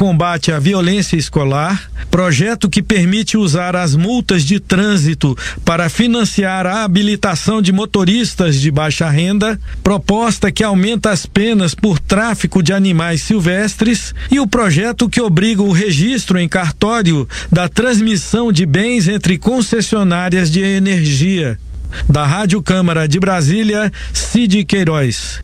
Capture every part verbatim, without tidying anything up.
combate à violência escolar, projeto que permite usar as multas de trânsito para financiar a habilitação de motoristas de baixa renda, proposta que aumenta as penas por tráfico de animais silvestres e o projeto que obriga o registro em cartório da transmissão de bens entre concessionárias de energia. Da Rádio Câmara de Brasília, Cid Queiroz.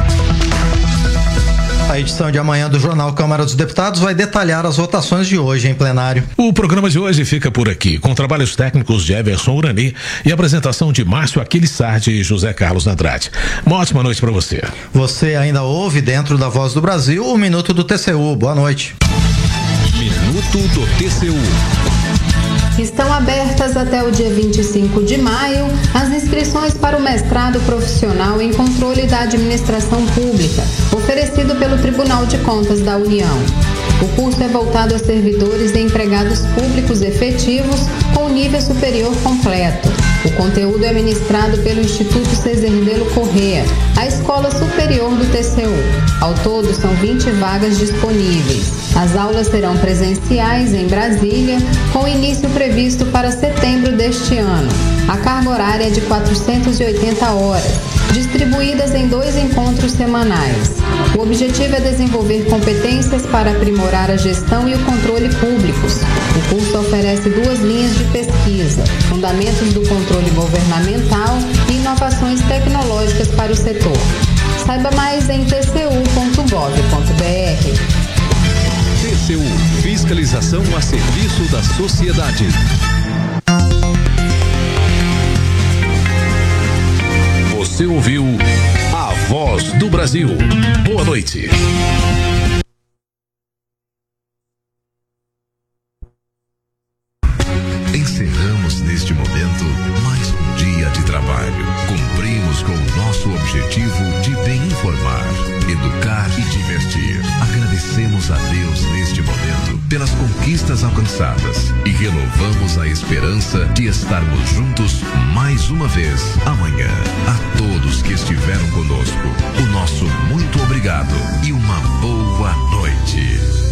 A edição de amanhã do Jornal Câmara dos Deputados vai detalhar as votações de hoje em plenário. O programa de hoje fica por aqui, com trabalhos técnicos de Everson Urani e apresentação de Márcio Aquiles Sardi e José Carlos Andrade. Uma ótima noite para você. Você ainda ouve dentro da Voz do Brasil o Minuto do T C U. Boa noite. Minuto do T C U. Estão abertas até o dia vinte e cinco de maio as inscrições para o mestrado profissional em controle da administração pública, oferecido pelo Tribunal de Contas da União. O curso é voltado a servidores e empregados públicos efetivos com nível superior completo. O conteúdo é ministrado pelo Instituto Cezerdelo Corrêa, a Escola Superior do T C U. Ao todo, são vinte vagas disponíveis. As aulas serão presenciais em Brasília, com início previsto para setembro deste ano. A carga horária é de quatrocentas e oitenta horas, distribuídas em dois encontros semanais. O objetivo é desenvolver competências para aprimorar a gestão e o controle públicos. O curso oferece duas linhas de pesquisa: Fundamentos do Controle Governamental e Inovações Tecnológicas para o setor. Saiba mais em t c u ponto gov ponto b r. T C U, fiscalização a serviço da sociedade. Você ouviu A Voz do Brasil. Boa noite. Encerramos neste momento mais um dia de trabalho. Cumprimos com o nosso objetivo de bem informar, educar e divertir. Agradecemos a Deus neste momento pelas conquistas alcançadas e renovamos a esperança de estarmos juntos mais uma vez amanhã. A todos que estiveram conosco, o nosso muito obrigado e uma boa noite.